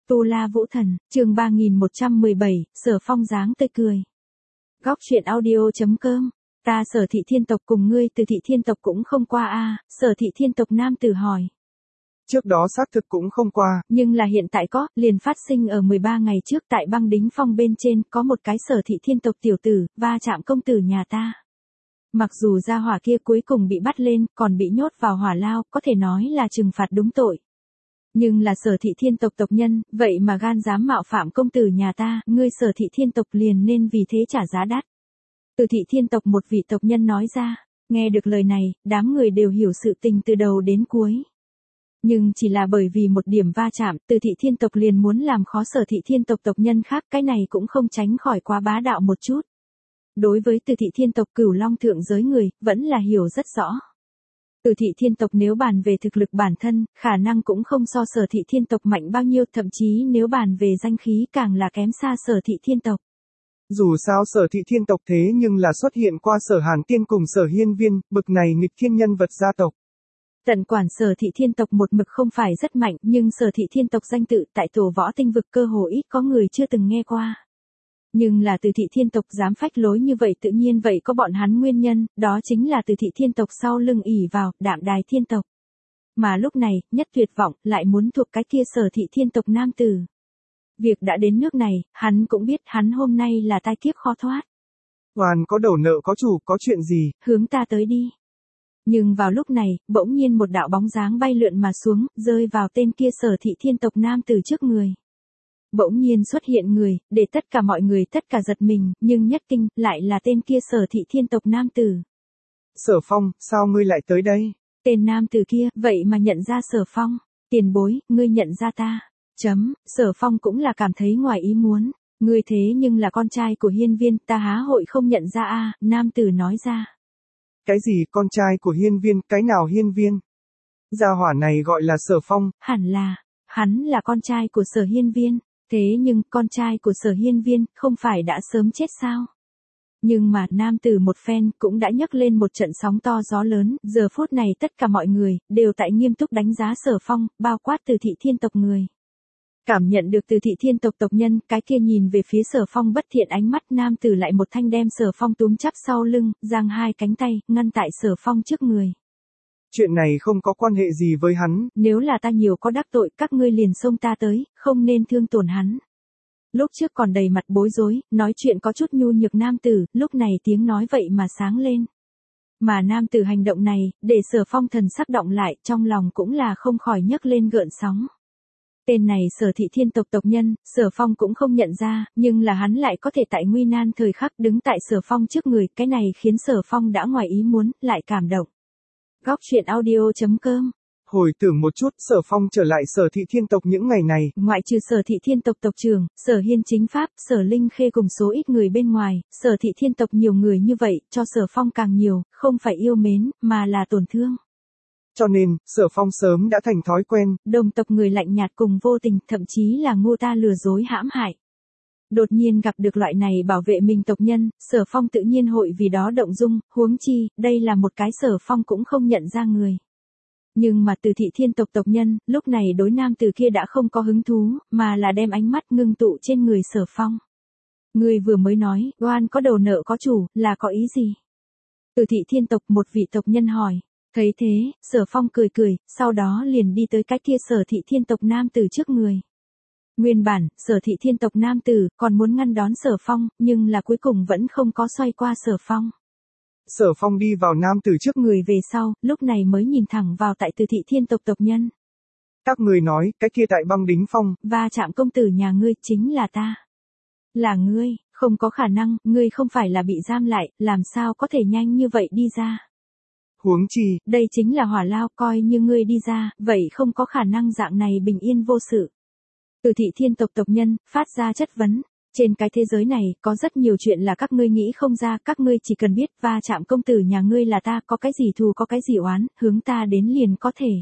Tu La Vũ Thần, chương 3117, Sở Phong dáng tươi cười. Góc truyện audio.com. Ta Sở Thị Thiên tộc cùng ngươi Từ Thị Thiên tộc cũng không qua a. Sở Thị Thiên tộc nam tử hỏi. Trước đó xác thực cũng không qua. Nhưng là hiện tại có, liền phát sinh ở 13 ngày trước tại băng đính phong bên trên có một cái Sở Thị Thiên tộc tiểu tử, va chạm công tử nhà ta. Mặc dù gia hỏa kia cuối cùng bị bắt lên, còn bị nhốt vào hỏa lao, có thể nói là trừng phạt đúng tội. Nhưng là Sở Thị Thiên tộc tộc nhân, vậy mà gan dám mạo phạm công tử nhà ta, ngươi Sở Thị Thiên tộc liền nên vì thế trả giá đắt. Từ Thị Thiên tộc một vị tộc nhân nói ra, nghe được lời này, đám người đều hiểu sự tình từ đầu đến cuối. Nhưng chỉ là bởi vì một điểm va chạm, Từ Thị Thiên tộc liền muốn làm khó Sở Thị Thiên tộc tộc nhân khác, cái này cũng không tránh khỏi quá bá đạo một chút. Đối với Từ Thị Thiên tộc Cửu Long thượng giới người, vẫn là hiểu rất rõ. Từ Thị Thiên tộc nếu bàn về thực lực bản thân, khả năng cũng không so Sở Thị Thiên tộc mạnh bao nhiêu, thậm chí nếu bàn về danh khí càng là kém xa Sở Thị Thiên tộc. Dù sao Sở Thị Thiên tộc thế nhưng là xuất hiện qua Sở Hàn Tiên cùng Sở Hiên Viên, bực này nghịch thiên nhân vật gia tộc. Tận quản Sở Thị Thiên tộc một mực không phải rất mạnh, nhưng Sở Thị Thiên tộc danh tự tại tổ võ tinh vực cơ hồ ít có người chưa từng nghe qua. Nhưng là Từ Thị Thiên tộc dám phách lối như vậy tự nhiên vậy có bọn hắn nguyên nhân, đó chính là Từ Thị Thiên tộc sau lưng ỷ vào Đạm Đài Thiên tộc. Mà lúc này, nhất tuyệt vọng, lại muốn thuộc cái kia Sở Thị Thiên tộc nam tử. Việc đã đến nước này, hắn cũng biết hắn hôm nay là tai kiếp khó thoát. Hoàn có đầu nợ có chủ, có chuyện gì? Hướng ta tới đi. Nhưng vào lúc này, bỗng nhiên một đạo bóng dáng bay lượn mà xuống, rơi vào tên kia Sở Thị Thiên tộc nam tử trước người. Bỗng nhiên xuất hiện người, để tất cả mọi người tất cả giật mình, nhưng nhất kinh, lại là tên kia Sở Thị Thiên tộc nam tử. Sở Phong, sao ngươi lại tới đây? Tên nam tử kia, vậy mà nhận ra Sở Phong. Tiền bối, ngươi nhận ra ta. Sở Phong cũng là cảm thấy ngoài ý muốn. Ngươi thế nhưng là con trai của Hiên Viên, ta há hội không nhận ra a. Nam tử nói ra. Cái gì con trai của Hiên Viên, cái nào Hiên Viên? Gia hỏa này gọi là Sở Phong. Hẳn là, hắn là con trai của Sở Hiên Viên. Thế nhưng, con trai của Sở Hiên Viên, không phải đã sớm chết sao? Nhưng mà, nam tử một phen, cũng đã nhấc lên một trận sóng to gió lớn, giờ phút này tất cả mọi người, đều tại nghiêm túc đánh giá Sở Phong, bao quát Từ Thị Thiên tộc người. Cảm nhận được Từ Thị Thiên tộc tộc nhân, cái kia nhìn về phía Sở Phong bất thiện ánh mắt, nam tử lại một thanh đem Sở Phong túm chắp sau lưng, giang hai cánh tay, ngăn tại Sở Phong trước người. Chuyện này không có quan hệ gì với hắn. Nếu là ta nhiều có đắc tội, các ngươi liền xông ta tới, không nên thương tổn hắn. Lúc trước còn đầy mặt bối rối, nói chuyện có chút nhu nhược nam tử, lúc này tiếng nói vậy mà sáng lên. Mà nam tử hành động này, để Sở Phong thần sắc động lại, trong lòng cũng là không khỏi nhấc lên gợn sóng. Tên này Sở Thị Thiên tộc tộc nhân, Sở Phong cũng không nhận ra, nhưng là hắn lại có thể tại nguy nan thời khắc đứng tại Sở Phong trước người, cái này khiến Sở Phong đã ngoài ý muốn, lại cảm động. Góc truyện audio.com. Hồi tưởng một chút, Sở Phong trở lại Sở Thị Thiên tộc những ngày này. Ngoại trừ Sở Thị Thiên tộc tộc trưởng, Sở Hiên Chính Pháp, Sở Linh Khê cùng số ít người bên ngoài, Sở Thị Thiên tộc nhiều người như vậy, cho Sở Phong càng nhiều, không phải yêu mến, mà là tổn thương. Cho nên, Sở Phong sớm đã thành thói quen. Đồng tộc người lạnh nhạt cùng vô tình, thậm chí là ngu ta lừa dối hãm hại. Đột nhiên gặp được loại này bảo vệ mình tộc nhân, Sở Phong tự nhiên hội vì đó động dung, huống chi, đây là một cái Sở Phong cũng không nhận ra người. Nhưng mà Từ Thị Thiên tộc tộc nhân, lúc này đối nam từ kia đã không có hứng thú, mà là đem ánh mắt ngưng tụ trên người Sở Phong. Người vừa mới nói, oan có đầu nợ có chủ, là có ý gì? Từ Thị Thiên tộc một vị tộc nhân hỏi. Thấy thế, Sở Phong cười cười, sau đó liền đi tới cái kia Sở Thị Thiên tộc nam tử trước người. Nguyên bản, Sở Thị Thiên tộc nam tử còn muốn ngăn đón Sở Phong, nhưng là cuối cùng vẫn không có xoay qua Sở Phong. Sở Phong đi vào nam tử trước người về sau, lúc này mới nhìn thẳng vào tại Từ Thị Thiên tộc tộc nhân. Các người nói, cái kia tại băng đính phong. Va chạm công tử nhà ngươi chính là ta. Là ngươi, không có khả năng, ngươi không phải là bị giam lại, làm sao có thể nhanh như vậy đi ra. Huống chi, đây chính là hỏa lao, coi như ngươi đi ra, vậy không có khả năng dạng này bình yên vô sự. Từ Thị Thiên tộc tộc nhân, phát ra chất vấn. Trên cái thế giới này, có rất nhiều chuyện là các ngươi nghĩ không ra, các ngươi chỉ cần biết va chạm công tử nhà ngươi là ta, có cái gì thù có cái gì oán, hướng ta đến liền có thể.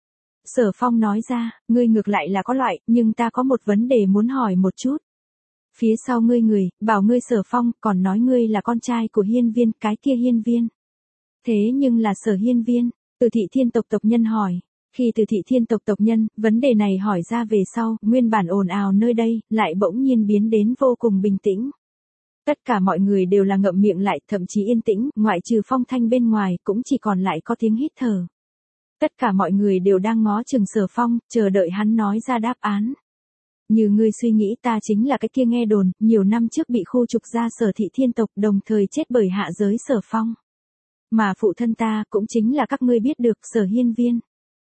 Sở Phong nói ra, ngươi ngược lại là có loại, nhưng ta có một vấn đề muốn hỏi một chút. Phía sau ngươi người, bảo ngươi Sở Phong, còn nói ngươi là con trai của Hiên Viên, cái kia Hiên Viên. Thế nhưng là Sở Hiên Viên, Từ Thị Thiên tộc tộc nhân hỏi. Khi Từ Thị Thiên tộc tộc nhân, vấn đề này hỏi ra về sau, nguyên bản ồn ào nơi đây, lại bỗng nhiên biến đến vô cùng bình tĩnh. Tất cả mọi người đều là ngậm miệng lại, thậm chí yên tĩnh, ngoại trừ Phong Thanh bên ngoài, cũng chỉ còn lại có tiếng hít thở. Tất cả mọi người đều đang ngó chừng Sở Phong, chờ đợi hắn nói ra đáp án. Như ngươi suy nghĩ, ta chính là cái kia nghe đồn, nhiều năm trước bị khu trục ra Sở Thị Thiên tộc, đồng thời chết bởi hạ giới Sở Phong. Mà phụ thân ta cũng chính là các ngươi biết được Sở Hiên Viên.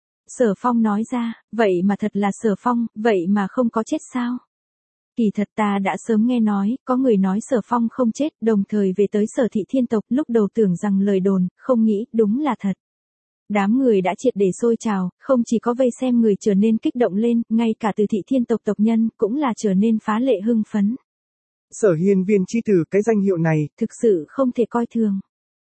Sở Phong nói ra, vậy mà thật là Sở Phong, vậy mà không có chết sao? Kỳ thật ta đã sớm nghe nói, có người nói Sở Phong không chết, đồng thời về tới Sở Thị Thiên tộc, lúc đầu tưởng rằng lời đồn, không nghĩ, đúng là thật. Đám người đã triệt để sôi trào, không chỉ có vây xem người trở nên kích động lên, ngay cả Từ Thị Thiên tộc tộc nhân, cũng là trở nên phá lệ hưng phấn. Sở Hiên Viên chi tử, cái danh hiệu này, thực sự không thể coi thường.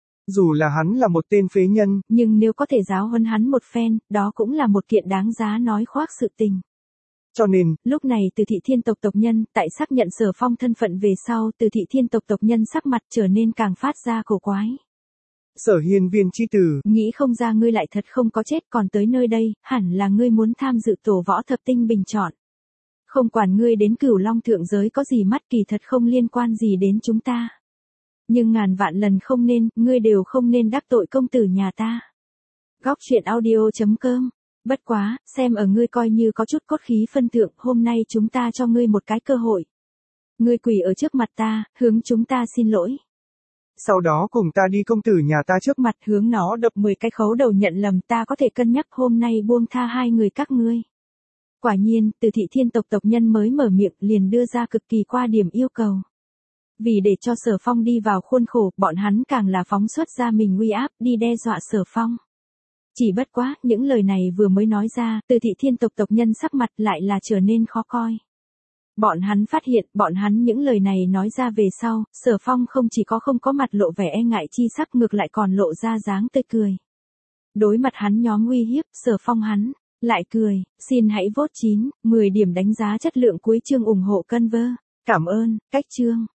Dù là hắn là một tên phế nhân, nhưng nếu có thể giáo huấn hắn một phen, đó cũng là một kiện đáng giá nói khoác sự tình. Cho nên, lúc này Từ Thị Thiên tộc tộc nhân, tại xác nhận Sở Phong thân phận về sau, Từ Thị Thiên tộc tộc nhân sắc mặt trở nên càng phát ra cổ quái. Sở Hiên Viên chi tử, nghĩ không ra ngươi lại thật không có chết còn tới nơi đây, hẳn là ngươi muốn tham dự tổ võ thập tinh bình chọn. Không quản ngươi đến Cửu Long thượng giới có gì mắt, kỳ thật không liên quan gì đến chúng ta. Nhưng ngàn vạn lần không nên, ngươi đều không nên đắc tội công tử nhà ta. Góc truyện audio.com. Bất quá, xem ở ngươi coi như có chút cốt khí phân thượng, hôm nay chúng ta cho ngươi một cái cơ hội. Ngươi quỳ ở trước mặt ta, hướng chúng ta xin lỗi. Sau đó cùng ta đi công tử nhà ta trước mặt, hướng nó đập 10 cái khấu đầu nhận lầm, ta có thể cân nhắc hôm nay buông tha hai người các ngươi. Quả nhiên, Từ Thị Thiên tộc tộc nhân mới mở miệng liền đưa ra cực kỳ qua điểm yêu cầu. Vì để cho Sở Phong đi vào khuôn khổ, bọn hắn càng là phóng xuất ra mình uy áp, đi đe dọa Sở Phong. Chỉ bất quá, những lời này vừa mới nói ra, Từ Thị Thiên tộc tộc nhân sắc mặt lại là trở nên khó coi. Bọn hắn phát hiện, bọn hắn những lời này nói ra về sau, Sở Phong không chỉ có không có mặt lộ vẻ e ngại chi sắc, ngược lại còn lộ ra dáng tươi cười. Đối mặt hắn nhóm uy hiếp, Sở Phong hắn lại cười, xin hãy vote 9, 10 điểm đánh giá chất lượng cuối chương ủng hộ Conver. Cảm ơn, cách chương.